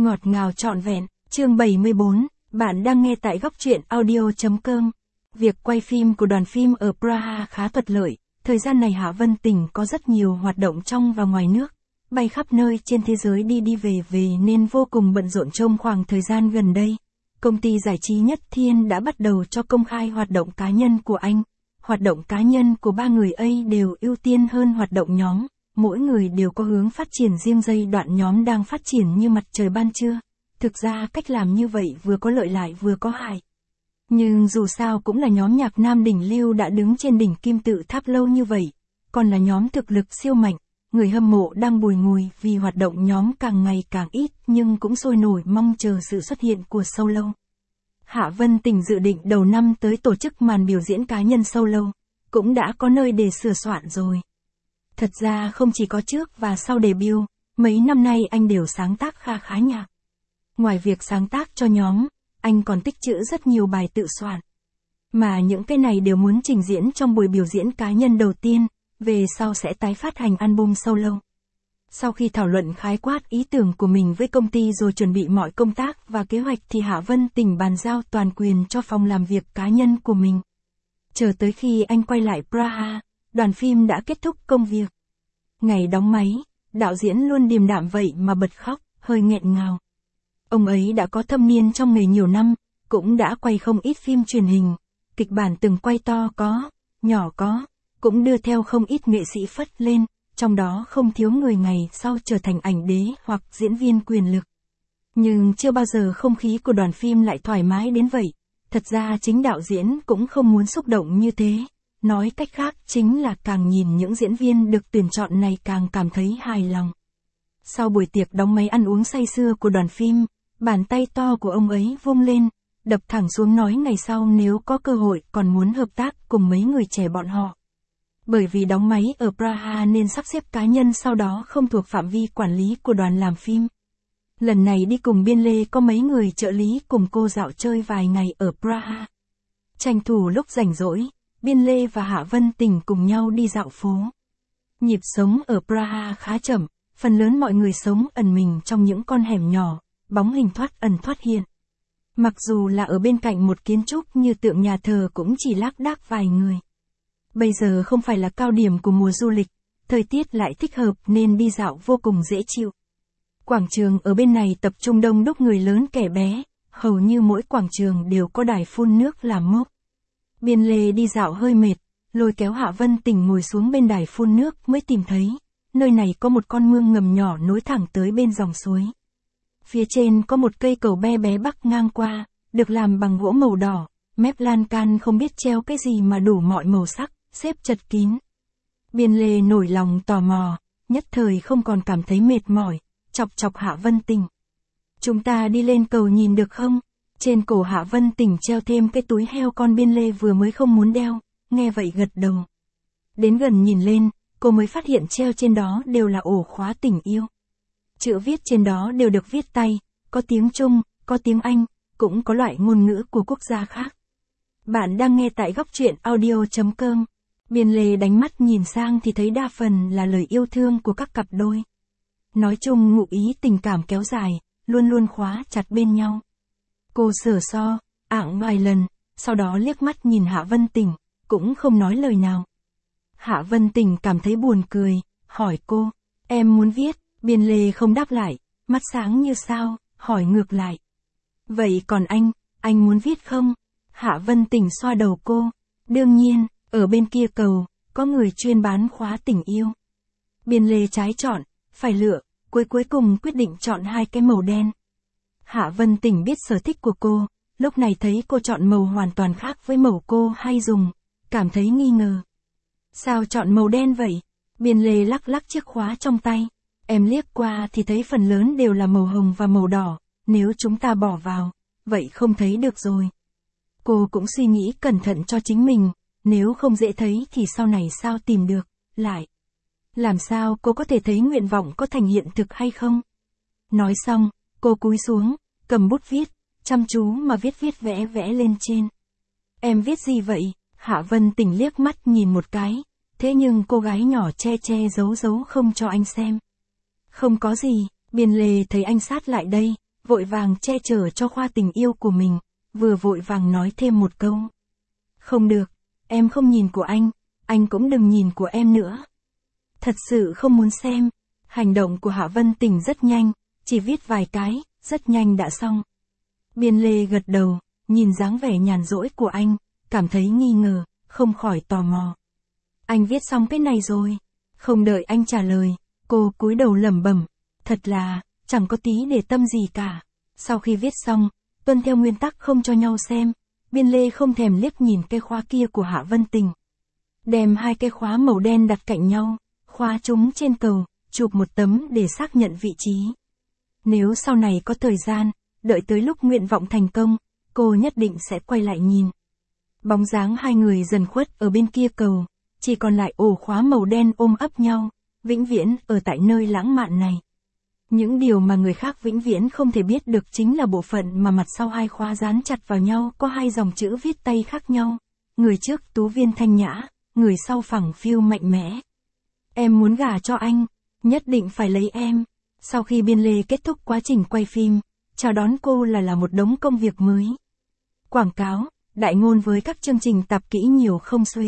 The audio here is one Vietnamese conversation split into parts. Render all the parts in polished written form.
Ngọt ngào trọn vẹn, chương 74, bạn đang nghe tại góc truyện audio.com. Việc quay phim của đoàn phim ở Praha khá thuận lợi, thời gian này Hạ Vân Tình có rất nhiều hoạt động trong và ngoài nước, bay khắp nơi trên thế giới đi về nên vô cùng bận rộn. Trong khoảng thời gian gần đây, công ty giải trí Nhất Thiên đã bắt đầu cho công khai hoạt động cá nhân của anh. Hoạt động cá nhân của ba người ấy đều ưu tiên hơn hoạt động nhóm. Mỗi người đều có hướng phát triển riêng. Giai đoạn nhóm đang phát triển như mặt trời ban trưa. Thực ra cách làm như vậy vừa có lợi lại vừa có hại. Nhưng dù sao cũng là nhóm nhạc nam đỉnh lưu đã đứng trên đỉnh kim tự tháp lâu như vậy. Còn là nhóm thực lực siêu mạnh. Người hâm mộ đang bùi ngùi vì hoạt động nhóm càng ngày càng ít nhưng cũng sôi nổi mong chờ sự xuất hiện của solo. Hạ Vân Tình dự định đầu năm tới tổ chức màn biểu diễn cá nhân solo. Cũng đã có nơi để sửa soạn rồi. Thật ra không chỉ có trước và sau debut, mấy năm nay anh đều sáng tác khá nhạc. Ngoài việc sáng tác cho nhóm, anh còn tích trữ rất nhiều bài tự soạn. Mà những cái này đều muốn trình diễn trong buổi biểu diễn cá nhân đầu tiên, về sau sẽ tái phát hành album solo. Sau khi thảo luận khái quát ý tưởng của mình với công ty rồi chuẩn bị mọi công tác và kế hoạch thì Hạ Vân Tình bàn giao toàn quyền cho phòng làm việc cá nhân của mình. Chờ tới khi anh quay lại Praha, đoàn phim đã kết thúc công việc. Ngày đóng máy, đạo diễn luôn điềm đạm vậy mà bật khóc, hơi nghẹn ngào. Ông ấy đã có thâm niên trong nghề nhiều năm, cũng đã quay không ít phim truyền hình, kịch bản từng quay to có, nhỏ có, cũng đưa theo không ít nghệ sĩ phất lên, trong đó không thiếu người ngày sau trở thành ảnh đế hoặc diễn viên quyền lực. Nhưng chưa bao giờ không khí của đoàn phim lại thoải mái đến vậy. Thật ra chính đạo diễn cũng không muốn xúc động như thế. Nói cách khác chính là càng nhìn những diễn viên được tuyển chọn này càng cảm thấy hài lòng. Sau buổi tiệc đóng máy ăn uống say sưa của đoàn phim, bàn tay to của ông ấy vung lên, đập thẳng xuống nói ngày sau nếu có cơ hội còn muốn hợp tác cùng mấy người trẻ bọn họ. Bởi vì đóng máy ở Praha nên sắp xếp cá nhân sau đó không thuộc phạm vi quản lý của đoàn làm phim. Lần này đi cùng Biên Lê có mấy người trợ lý cùng cô dạo chơi vài ngày ở Praha. Tranh thủ lúc rảnh rỗi, Biên Lê và Hạ Vân Tình cùng nhau đi dạo phố. Nhịp sống ở Praha khá chậm, phần lớn mọi người sống ẩn mình trong những con hẻm nhỏ, bóng hình thoát ẩn thoát hiện. Mặc dù là ở bên cạnh một kiến trúc như tượng nhà thờ cũng chỉ lác đác vài người. Bây giờ không phải là cao điểm của mùa du lịch, thời tiết lại thích hợp nên đi dạo vô cùng dễ chịu. Quảng trường ở bên này tập trung đông đúc người lớn kẻ bé, hầu như mỗi quảng trường đều có đài phun nước làm mốc. Biên Lê đi dạo hơi mệt, lôi kéo Hạ Vân Tình ngồi xuống bên đài phun nước mới tìm thấy, nơi này có một con mương ngầm nhỏ nối thẳng tới bên dòng suối. Phía trên có một cây cầu be bé bắc ngang qua, được làm bằng gỗ màu đỏ, mép lan can không biết treo cái gì mà đủ mọi màu sắc, xếp chật kín. Biên Lê nổi lòng tò mò, nhất thời không còn cảm thấy mệt mỏi, chọc Hạ Vân Tình. Chúng ta đi lên cầu nhìn được không? Trên cổ Hạ Vân Tình treo thêm cái túi heo con Biên Lê vừa mới không muốn đeo, nghe vậy gật đầu. Đến gần nhìn lên, cô mới phát hiện treo trên đó đều là ổ khóa tình yêu. Chữ viết trên đó đều được viết tay, có tiếng Trung, có tiếng Anh, cũng có loại ngôn ngữ của quốc gia khác. Bạn đang nghe tại góc truyện audio.com. Biên Lê đánh mắt nhìn sang thì thấy đa phần là lời yêu thương của các cặp đôi. Nói chung ngụ ý tình cảm kéo dài, luôn khóa chặt bên nhau. Cô sờ so, ạng vài lần, sau đó liếc mắt nhìn Hạ Vân Tình, cũng không nói lời nào. Hạ Vân Tình cảm thấy buồn cười, hỏi cô, em muốn viết, Biên Lê không đáp lại, mắt sáng như sao, hỏi ngược lại. Vậy còn anh muốn viết không? Hạ Vân Tình xoa đầu cô, đương nhiên, ở bên kia cầu, có người chuyên bán khóa tình yêu. Biên Lê trái chọn, phải lựa, cuối cùng quyết định chọn hai cái màu đen. Hạ Vân Tình biết sở thích của cô, lúc này thấy cô chọn màu hoàn toàn khác với màu cô hay dùng, cảm thấy nghi ngờ. Sao chọn màu đen vậy? Biên Lê lắc chiếc khóa trong tay. Em liếc qua thì thấy phần lớn đều là màu hồng và màu đỏ, nếu chúng ta bỏ vào, vậy không thấy được rồi. Cô cũng suy nghĩ cẩn thận cho chính mình, nếu không dễ thấy thì sau này sao tìm được, lại. Làm sao cô có thể thấy nguyện vọng có thành hiện thực hay không? Nói xong, cô cúi xuống, cầm bút viết, chăm chú mà viết vẽ lên trên. Em viết gì vậy? Hạ Vân Tình liếc mắt nhìn một cái, thế nhưng cô gái nhỏ che giấu không cho anh xem. Không có gì, Biên Lê thấy anh sát lại đây, vội vàng che chở cho Khoa tình yêu của mình, vừa vội vàng nói thêm một câu. Không được, em không nhìn của anh cũng đừng nhìn của em nữa. Thật sự không muốn xem. Hành động của Hạ Vân Tình rất nhanh, chỉ viết vài cái, rất nhanh đã xong. Biên Lê gật đầu, nhìn dáng vẻ nhàn rỗi của anh, cảm thấy nghi ngờ, không khỏi tò mò. Anh viết xong cái này rồi. Không đợi anh trả lời, cô cúi đầu lẩm bẩm, thật là, chẳng có tí để tâm gì cả. Sau khi viết xong, tuân theo nguyên tắc không cho nhau xem, Biên Lê không thèm liếc nhìn cái khóa kia của Hạ Vân Tình. Đem hai cái khóa màu đen đặt cạnh nhau, khóa chúng trên cầu, chụp một tấm để xác nhận vị trí. Nếu sau này có thời gian, đợi tới lúc nguyện vọng thành công, cô nhất định sẽ quay lại nhìn. Bóng dáng hai người dần khuất ở bên kia cầu, chỉ còn lại ổ khóa màu đen ôm ấp nhau, vĩnh viễn ở tại nơi lãng mạn này. Những điều mà người khác vĩnh viễn không thể biết được chính là bộ phận mà mặt sau hai khóa dán chặt vào nhau có hai dòng chữ viết tay khác nhau. Người trước Tú Viên thanh nhã, người sau phẳng phiu mạnh mẽ. Em muốn gả cho anh, nhất định phải lấy em. Sau khi Biên Lê kết thúc quá trình quay phim, chào đón cô là một đống công việc mới. Quảng cáo, đại ngôn với các chương trình tạp kỹ nhiều không xuể.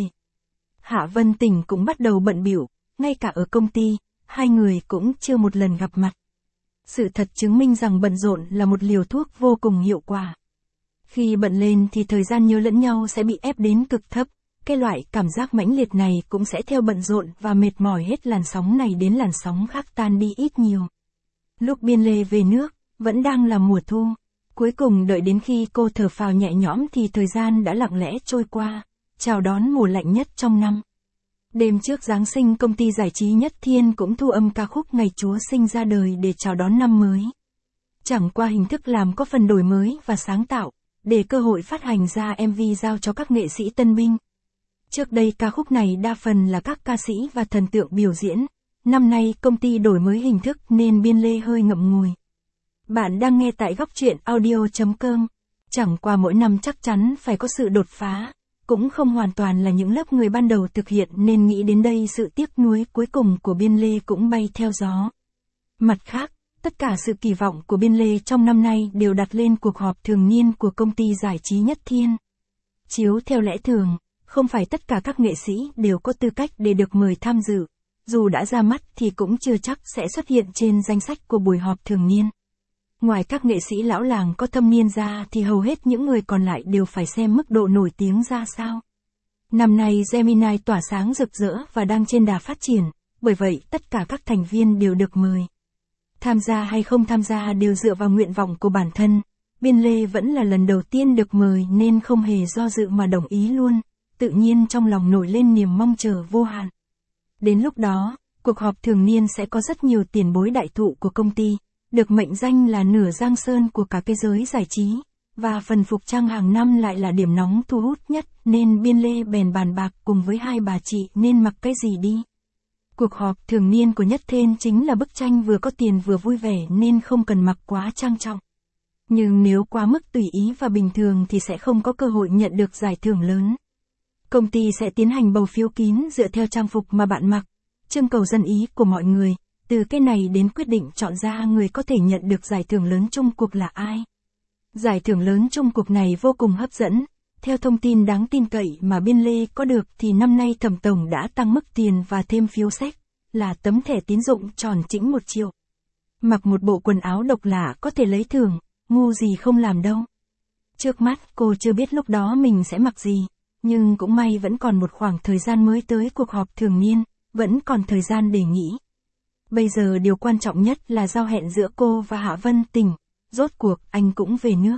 Hạ Vân Tình cũng bắt đầu bận bịu, ngay cả ở công ty, hai người cũng chưa một lần gặp mặt. Sự thật chứng minh rằng bận rộn là một liều thuốc vô cùng hiệu quả. Khi bận lên thì thời gian nhớ lẫn nhau sẽ bị ép đến cực thấp, cái loại cảm giác mãnh liệt này cũng sẽ theo bận rộn và mệt mỏi hết làn sóng này đến làn sóng khác tan đi ít nhiều. Lúc Biên Lê về nước, vẫn đang là mùa thu. Cuối cùng đợi đến khi cô thở phào nhẹ nhõm thì thời gian đã lặng lẽ trôi qua, chào đón mùa lạnh nhất trong năm. Đêm trước Giáng sinh công ty giải trí Nhất Thiên cũng thu âm ca khúc Ngày Chúa Sinh ra đời để chào đón năm mới. Chẳng qua hình thức làm có phần đổi mới và sáng tạo, để cơ hội phát hành ra MV giao cho các nghệ sĩ tân binh. Trước đây ca khúc này đa phần là các ca sĩ và thần tượng biểu diễn, năm nay công ty đổi mới hình thức nên Biên Lê hơi ngậm ngùi. Bạn đang nghe tại góc truyện audio.com. Chẳng qua mỗi năm chắc chắn phải có sự đột phá, cũng không hoàn toàn là những lớp người ban đầu thực hiện nên nghĩ đến đây sự tiếc nuối cuối cùng của Biên Lê cũng bay theo gió. Mặt khác, tất cả sự kỳ vọng của Biên Lê trong năm nay đều đặt lên cuộc họp thường niên của công ty giải trí Nhất Thiên. Chiếu theo lẽ thường, không phải tất cả các nghệ sĩ đều có tư cách để được mời tham dự, dù đã ra mắt thì cũng chưa chắc sẽ xuất hiện trên danh sách của buổi họp thường niên. Ngoài các nghệ sĩ lão làng có thâm niên ra thì hầu hết những người còn lại đều phải xem mức độ nổi tiếng ra sao. Năm nay Gemini tỏa sáng rực rỡ và đang trên đà phát triển, bởi vậy tất cả các thành viên đều được mời. Tham gia hay không tham gia đều dựa vào nguyện vọng của bản thân. Biên Lê vẫn là lần đầu tiên được mời nên không hề do dự mà đồng ý luôn, tự nhiên trong lòng nổi lên niềm mong chờ vô hạn. Đến lúc đó, cuộc họp thường niên sẽ có rất nhiều tiền bối đại thụ của công ty, được mệnh danh là nửa Giang Sơn của cả cái giới giải trí, và phần phục trang hàng năm lại là điểm nóng thu hút nhất nên Biên Lê bèn bàn bạc cùng với hai bà chị nên mặc cái gì đi. Cuộc họp thường niên của Nhất Thiên chính là bức tranh vừa có tiền vừa vui vẻ nên không cần mặc quá trang trọng. Nhưng nếu quá mức tùy ý và bình thường thì sẽ không có cơ hội nhận được giải thưởng lớn. Công ty sẽ tiến hành bầu phiếu kín dựa theo trang phục mà bạn mặc, trưng cầu dân ý của mọi người, từ cái này đến quyết định chọn ra người có thể nhận được giải thưởng lớn chung cuộc là ai. Giải thưởng lớn chung cuộc này vô cùng hấp dẫn. Theo thông tin đáng tin cậy mà Biên Lê có được thì năm nay Thẩm Tổng đã tăng mức tiền và thêm phiếu xét, là tấm thẻ tín dụng tròn chỉnh 1 triệu. Mặc một bộ quần áo độc lạ có thể lấy thưởng, ngu gì không làm đâu. Trước mắt cô chưa biết lúc đó mình sẽ mặc gì, nhưng cũng may vẫn còn một khoảng thời gian mới tới cuộc họp thường niên, vẫn còn thời gian để nghĩ. Bây giờ điều quan trọng nhất là giao hẹn giữa cô và Hạ Vân Tình, rốt cuộc anh cũng về nước.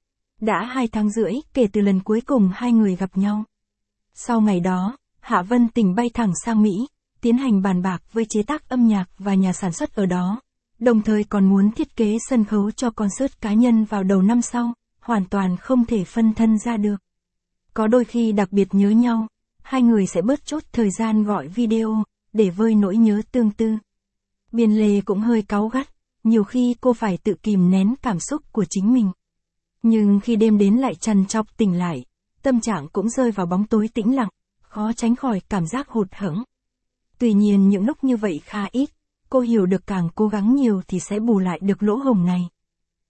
Đã 2 tháng rưỡi kể từ lần cuối cùng hai người gặp nhau. Sau ngày đó, Hạ Vân Tình bay thẳng sang Mỹ, tiến hành bàn bạc với chế tác âm nhạc và nhà sản xuất ở đó, đồng thời còn muốn thiết kế sân khấu cho concert cá nhân vào đầu năm sau, hoàn toàn không thể phân thân ra được. Có đôi khi đặc biệt nhớ nhau, hai người sẽ bớt chốt thời gian gọi video, để vơi nỗi nhớ tương tư. Biên Lê cũng hơi cáu gắt, nhiều khi cô phải tự kìm nén cảm xúc của chính mình. Nhưng khi đêm đến lại trằn trọc tỉnh lại, tâm trạng cũng rơi vào bóng tối tĩnh lặng, khó tránh khỏi cảm giác hụt hẫng. Tuy nhiên những lúc như vậy khá ít, cô hiểu được càng cố gắng nhiều thì sẽ bù lại được lỗ hổng này.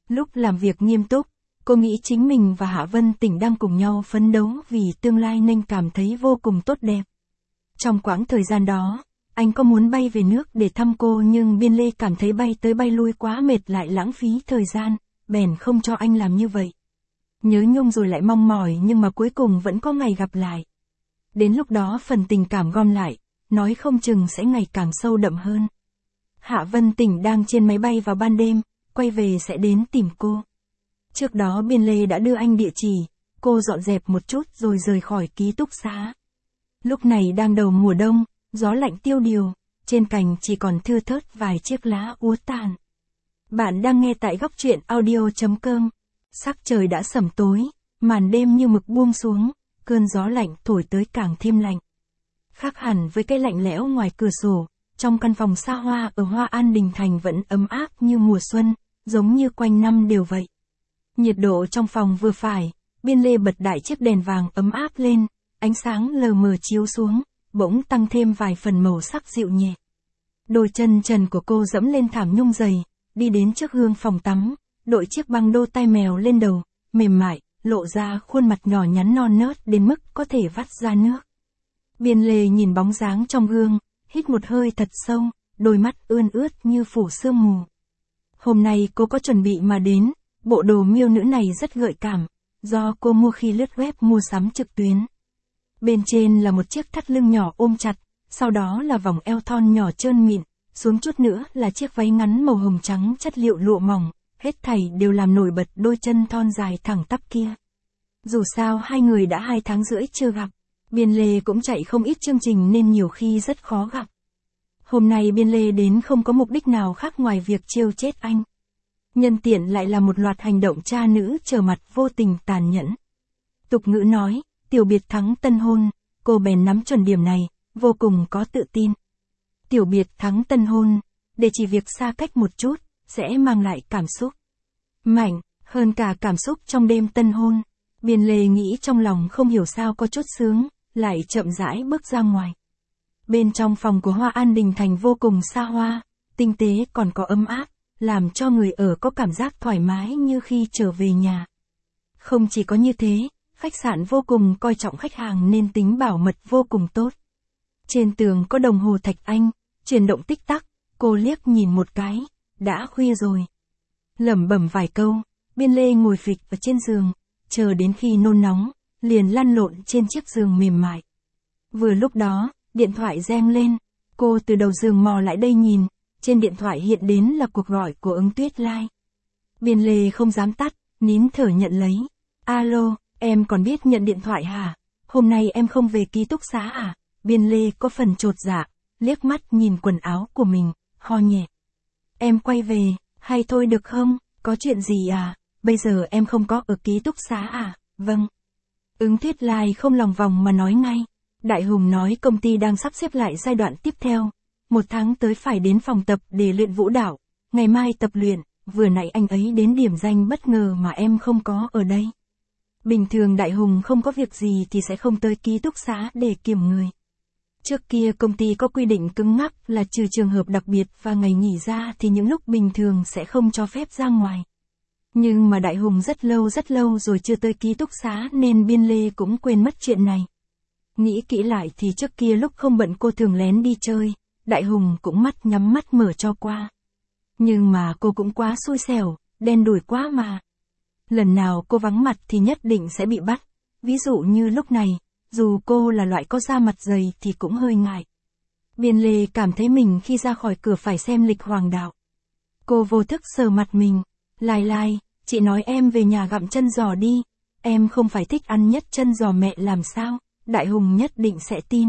Lúc làm việc nghiêm túc, cô nghĩ chính mình và Hạ Vân Tĩnh đang cùng nhau phấn đấu vì tương lai nên cảm thấy vô cùng tốt đẹp. Trong quãng thời gian đó, anh có muốn bay về nước để thăm cô nhưng Biên Lê cảm thấy bay tới bay lui quá mệt lại lãng phí thời gian, bèn không cho anh làm như vậy. Nhớ nhung rồi lại mong mỏi nhưng mà cuối cùng vẫn có ngày gặp lại. Đến lúc đó phần tình cảm gom lại, nói không chừng sẽ ngày càng sâu đậm hơn. Hạ Vân Tĩnh đang trên máy bay vào ban đêm, quay về sẽ đến tìm cô. Trước đó Biên Lê đã đưa anh địa chỉ, cô dọn dẹp một chút rồi rời khỏi ký túc xá. Lúc này đang đầu mùa đông, gió lạnh tiêu điều, trên cành chỉ còn thưa thớt vài chiếc lá úa tàn. Bạn đang nghe tại góc truyện audio.com. Sắc trời đã sẩm tối, màn đêm như mực buông xuống, cơn gió lạnh thổi tới càng thêm lạnh. Khác hẳn với cái lạnh lẽo ngoài cửa sổ, trong căn phòng xa hoa ở Hoa An Đình Thành vẫn ấm áp như mùa xuân, giống như quanh năm đều vậy. Nhiệt độ trong phòng vừa phải, Biên Lê bật đại chiếc đèn vàng ấm áp lên, ánh sáng lờ mờ chiếu xuống, bỗng tăng thêm vài phần màu sắc dịu nhẹ. Đôi chân trần của cô dẫm lên thảm nhung dày, đi đến trước gương phòng tắm, đội chiếc băng đô tai mèo lên đầu, mềm mại, lộ ra khuôn mặt nhỏ nhắn non nớt đến mức có thể vắt ra nước. Biên Lê nhìn bóng dáng trong gương, hít một hơi thật sâu, đôi mắt ươn ướt như phủ sương mù. Hôm nay cô có chuẩn bị mà đến, bộ đồ miêu nữ này rất gợi cảm, do cô mua khi lướt web mua sắm trực tuyến. Bên trên là một chiếc thắt lưng nhỏ ôm chặt, sau đó là vòng eo thon nhỏ trơn mịn, xuống chút nữa là chiếc váy ngắn màu hồng trắng chất liệu lụa mỏng, hết thảy đều làm nổi bật đôi chân thon dài thẳng tắp kia. Dù sao hai người đã 2 tháng rưỡi chưa gặp, Biên Lê cũng chạy không ít chương trình nên nhiều khi rất khó gặp. Hôm nay Biên Lê đến không có mục đích nào khác ngoài việc trêu chết anh. Nhân tiện lại là một loạt hành động cha nữ trở mặt vô tình tàn nhẫn. Tục ngữ nói, tiểu biệt thắng tân hôn, cô bèn nắm chuẩn điểm này, vô cùng có tự tin. Tiểu biệt thắng tân hôn, để chỉ việc xa cách một chút, sẽ mang lại cảm xúc mạnh, hơn cả cảm xúc trong đêm tân hôn. Biên Lê nghĩ trong lòng không hiểu sao có chút sướng, lại chậm rãi bước ra ngoài. Bên trong phòng của Hoa An Đình Thành vô cùng xa hoa, tinh tế còn có ấm áp, làm cho người ở có cảm giác thoải mái như khi trở về nhà. Không chỉ có như thế, khách sạn vô cùng coi trọng khách hàng nên tính bảo mật vô cùng tốt. Trên tường có đồng hồ thạch anh, chuyển động tích tắc, cô liếc nhìn một cái, đã khuya rồi. Lẩm bẩm vài câu, Biên Lê ngồi phịch ở trên giường, chờ đến khi nôn nóng, liền lăn lộn trên chiếc giường mềm mại. Vừa lúc đó, điện thoại reng lên, cô từ đầu giường mò lại đây nhìn, trên điện thoại hiện đến là cuộc gọi của Ứng Tuyết Lai. Biên Lê không dám tắt, nín thở nhận lấy. Alo, em còn biết nhận điện thoại hả? Hôm nay em không về ký túc xá à? Biên Lê có phần chột dạ, liếc mắt nhìn quần áo của mình, ho nhẹ. Em quay về, hay thôi được không? Có chuyện gì à? Bây giờ em không có ở ký túc xá à? Vâng. Ứng Tuyết Lai không lòng vòng mà nói ngay. Đại Hùng nói công ty đang sắp xếp lại giai đoạn tiếp theo. 1 tháng tới phải đến phòng tập để luyện vũ đạo. Ngày mai tập luyện, vừa nãy anh ấy đến điểm danh bất ngờ mà em không có ở đây. Bình thường Đại Hùng không có việc gì thì sẽ không tới ký túc xá để kiểm người. Trước kia công ty có quy định cứng ngắc là trừ trường hợp đặc biệt và ngày nghỉ ra thì những lúc bình thường sẽ không cho phép ra ngoài. Nhưng mà Đại Hùng rất lâu rồi chưa tới ký túc xá nên Biên Lê cũng quên mất chuyện này. Nghĩ kỹ lại thì trước kia lúc không bận cô thường lén đi chơi, Đại Hùng cũng mắt nhắm mắt mở cho qua. Nhưng mà cô cũng quá xui xẻo, đen đủi quá mà. Lần nào cô vắng mặt thì nhất định sẽ bị bắt. Ví dụ như lúc này, dù cô là loại có da mặt dày thì cũng hơi ngại. Biên Lê cảm thấy mình khi ra khỏi cửa phải xem lịch hoàng đạo. Cô vô thức sờ mặt mình. Lai, chị nói em về nhà gặm chân giò đi. Em không phải thích ăn nhất chân giò mẹ làm sao? Đại Hùng nhất định sẽ tin.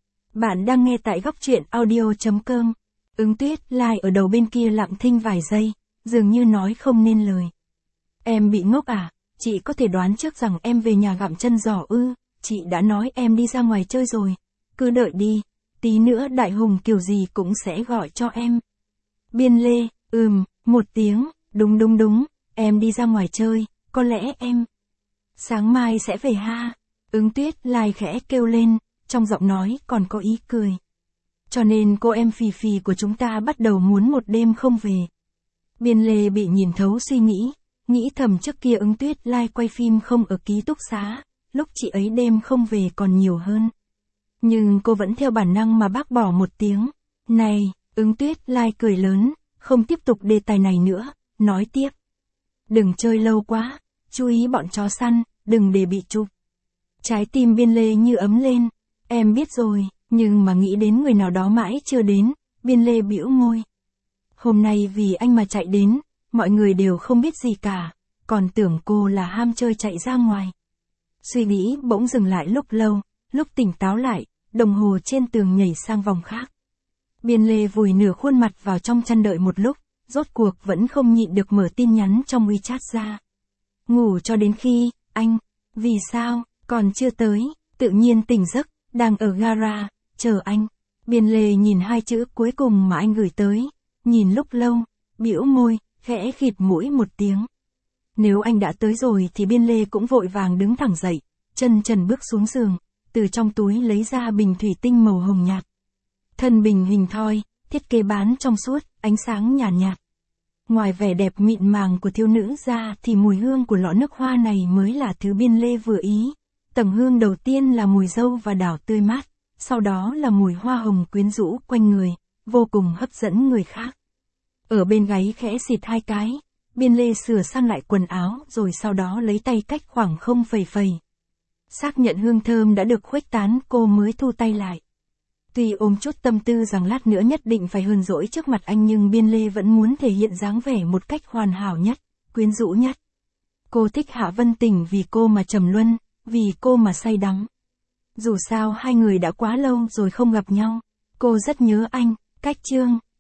Bạn đang nghe tại góc truyện audio.com. Ứng Tuyết Lai ở đầu bên kia lặng thinh vài giây, dường như nói không nên lời. Em bị ngốc à? Chị có thể đoán trước rằng em về nhà gặm chân giò ư? Chị đã nói em đi ra ngoài chơi rồi. Cứ đợi đi, tí nữa Đại Hùng kiểu gì cũng sẽ gọi cho em. Biên Lê, một tiếng, đúng, em đi ra ngoài chơi, có lẽ em sáng mai sẽ về ha. Ứng Tuyết Lai khẽ kêu lên, trong giọng nói còn có ý cười. Cho nên cô em phì của chúng ta bắt đầu muốn một đêm không về. Biên Lê bị nhìn thấu suy nghĩ, nghĩ thầm trước kia Ứng Tuyết Lai quay phim không ở ký túc xá, lúc chị ấy đêm không về còn nhiều hơn. Nhưng cô vẫn theo bản năng mà bác bỏ một tiếng. Này, Ứng Tuyết Lai cười lớn, không tiếp tục đề tài này nữa, nói tiếp. Đừng chơi lâu quá, chú ý bọn chó săn, đừng để bị chụp. Trái tim Biên Lê như ấm lên, em biết rồi, nhưng mà nghĩ đến người nào đó mãi chưa đến, Biên Lê bĩu môi. Hôm nay vì anh mà chạy đến, mọi người đều không biết gì cả, còn tưởng cô là ham chơi chạy ra ngoài. Suy nghĩ bỗng dừng lại lúc lâu, lúc tỉnh táo lại, đồng hồ trên tường nhảy sang vòng khác. Biên Lê vùi nửa khuôn mặt vào trong chăn đợi một lúc, rốt cuộc vẫn không nhịn được mở tin nhắn trong WeChat ra. Ngủ cho đến khi, anh, vì sao, còn chưa tới, tự nhiên tỉnh giấc, đang ở gara, chờ anh. Biên Lê nhìn hai chữ cuối cùng mà anh gửi tới, nhìn lúc lâu, bĩu môi, khẽ khịt mũi một tiếng. Nếu anh đã tới rồi thì Biên Lê cũng vội vàng đứng thẳng dậy, chân trần bước xuống giường, từ trong túi lấy ra bình thủy tinh màu hồng nhạt. Thân bình hình thoi, thiết kế bán trong suốt, ánh sáng nhàn nhạt. Ngoài vẻ đẹp mịn màng của thiếu nữ ra thì mùi hương của lọ nước hoa này mới là thứ Biên Lê vừa ý. Tầng hương đầu tiên là mùi dâu và đào tươi mát, sau đó là mùi hoa hồng quyến rũ quanh người, vô cùng hấp dẫn người khác. Ở bên gáy khẽ xịt hai cái, Biên Lê sửa sang lại quần áo rồi sau đó lấy tay cách khoảng không phẩy phẩy. Xác nhận hương thơm đã được khuếch tán cô mới thu tay lại. Tuy ôm chút tâm tư rằng lát nữa nhất định phải hờn dỗi trước mặt anh nhưng Biên Lê vẫn muốn thể hiện dáng vẻ một cách hoàn hảo nhất, quyến rũ nhất. Cô thích Hạ Vân Tình vì cô mà trầm luân, vì cô mà say đắm. Dù sao hai người đã quá lâu rồi không gặp nhau, cô rất nhớ anh, cách chương.